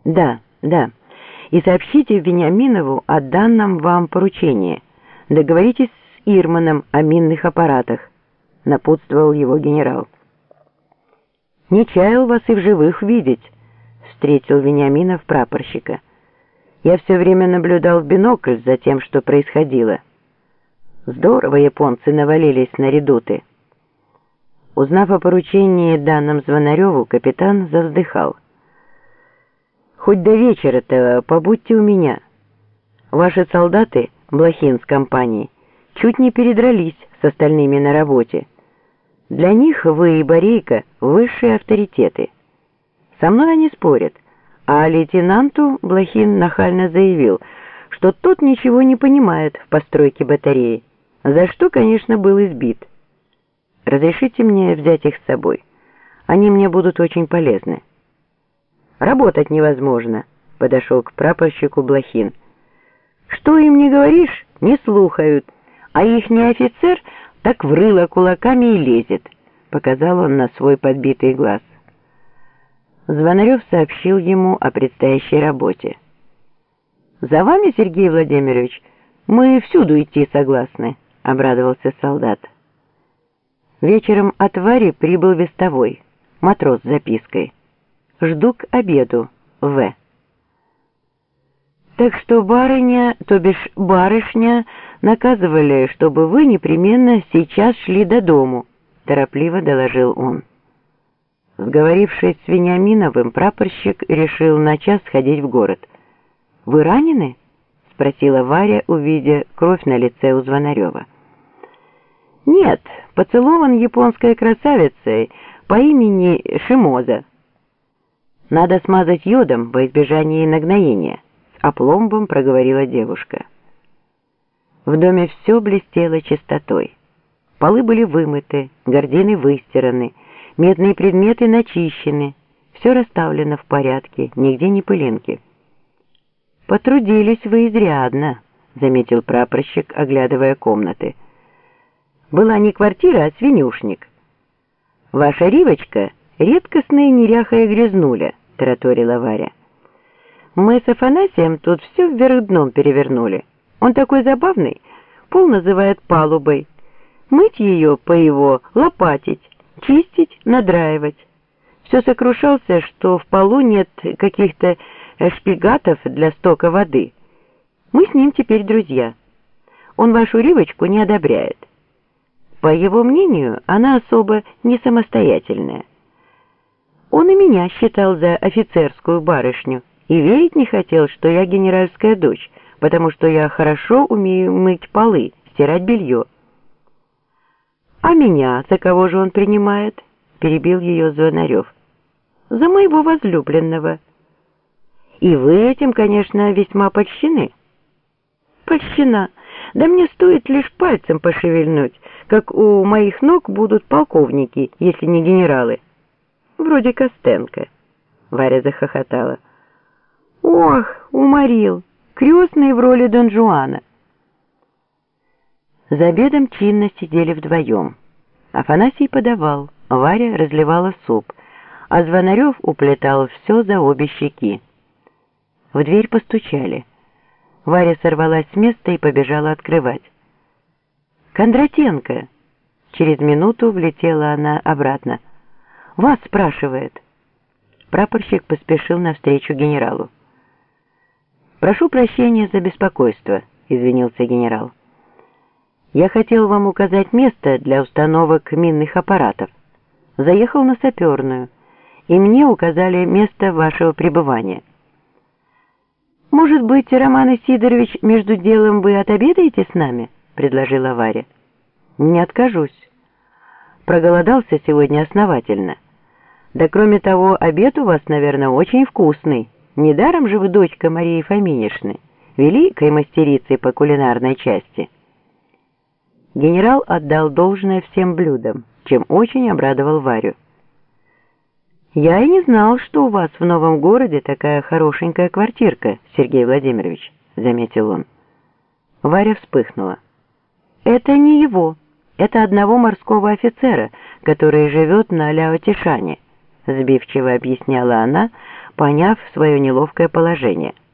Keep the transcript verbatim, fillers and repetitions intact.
Да, да. И сообщите Вениаминову о данном вам поручении. Договоритесь с Ирманом о минных аппаратах, напутствовал его генерал. Не чаял вас и в живых видеть, встретил Вениаминов прапорщика. Я все время наблюдал в бинокль за тем, что происходило. Здорово японцы навалились на редуты. Узнав о поручении данном Звонареву, капитан завздыхал. Хоть до вечера-то побудьте у меня. Ваши солдаты, Блохин с компанией, чуть не передрались с остальными на работе. Для них вы и Борейко высшие авторитеты. Со мной они спорят, а лейтенанту Блохин нахально заявил, что тот ничего не понимает в постройке батареи, за что, конечно, был избит. Разрешите мне взять их с собой. Они мне будут очень полезны. Работать невозможно, подошел к прапорщику Блохин. Что им не говоришь, не слухают, а ихний офицер так в рыло кулаками и лезет, показал он на свой подбитый глаз. Звонарев сообщил ему о предстоящей работе. «За вами, Сергей Владимирович, мы всюду идти согласны», — обрадовался солдат. Вечером от Вари прибыл вестовой, матрос с запиской. «Жду к обеду, В». Так что барыня, то бишь барышня, наказывали, чтобы вы непременно сейчас шли до дому, торопливо доложил он. Сговорившись с Вениаминовым, прапорщик решил на час сходить в город. «Вы ранены?» — спросила Варя, увидя кровь на лице у Звонарева. «Нет, поцелован японской красавицей по имени Шимоза. Надо смазать йодом во избежание нагноения», — с опломбом проговорила девушка. В доме все блестело чистотой. Полы были вымыты, гардины выстираны, медные предметы начищены, все расставлено в порядке, нигде не пылинки. «Потрудились вы изрядно», — заметил прапорщик, оглядывая комнаты. «Была не квартира, а свинюшник. Ваша Ривочка — редкостная неряхая грязнуля», — тараторила Варя. «Мы с Афанасием тут все вверх дном перевернули. Он такой забавный, пол называет палубой. Мыть ее по его лопатить, чистить, надраивать. Все сокрушался, что в полу нет каких-то шпигатов для стока воды. Мы с ним теперь друзья. Он вашу Ривочку не одобряет. По его мнению, она особо не самостоятельная. Он и меня считал за офицерскую барышню и верить не хотел, что я генеральская дочь, потому что я хорошо умею мыть полы, стирать белье. «А меня за кого же он принимает?» — перебил ее Звонарев. «За моего возлюбленного». «И вы этим, конечно, весьма польщены». «Польщена. Да мне стоит лишь пальцем пошевельнуть, как у моих ног будут полковники, если не генералы. Вроде Костенко». Варя захохотала. «Ох, уморил! Крестный в роли Дон Жуана». За обедом чинно сидели вдвоем. Афанасий подавал, Варя разливала суп, а Звонарев уплетал все за обе щеки. В дверь постучали. Варя сорвалась с места и побежала открывать. «Кондратенко!» Через минуту влетела она обратно. «Вас спрашивает». Прапорщик поспешил навстречу генералу. «Прошу прощения за беспокойство», — извинился генерал. «Я хотел вам указать место для установок минных аппаратов. Заехал на саперную, и мне указали место вашего пребывания». «Может быть, Роман Исидорович, между делом вы отобедаете с нами?» — предложила Варя. «Не откажусь. Проголодался сегодня основательно. Да кроме того, обед у вас, наверное, очень вкусный. Недаром же вы дочка Марии Фоминишны, великой мастерицы по кулинарной части». Генерал отдал должное всем блюдам, чем очень обрадовал Варю. «Я и не знал, что у вас в новом городе такая хорошенькая квартирка, Сергей Владимирович», — заметил он. Варя вспыхнула. «Это не его, это одного морского офицера, который живет на Ляо-Тишане», — сбивчиво объясняла она, поняв свое неловкое положение.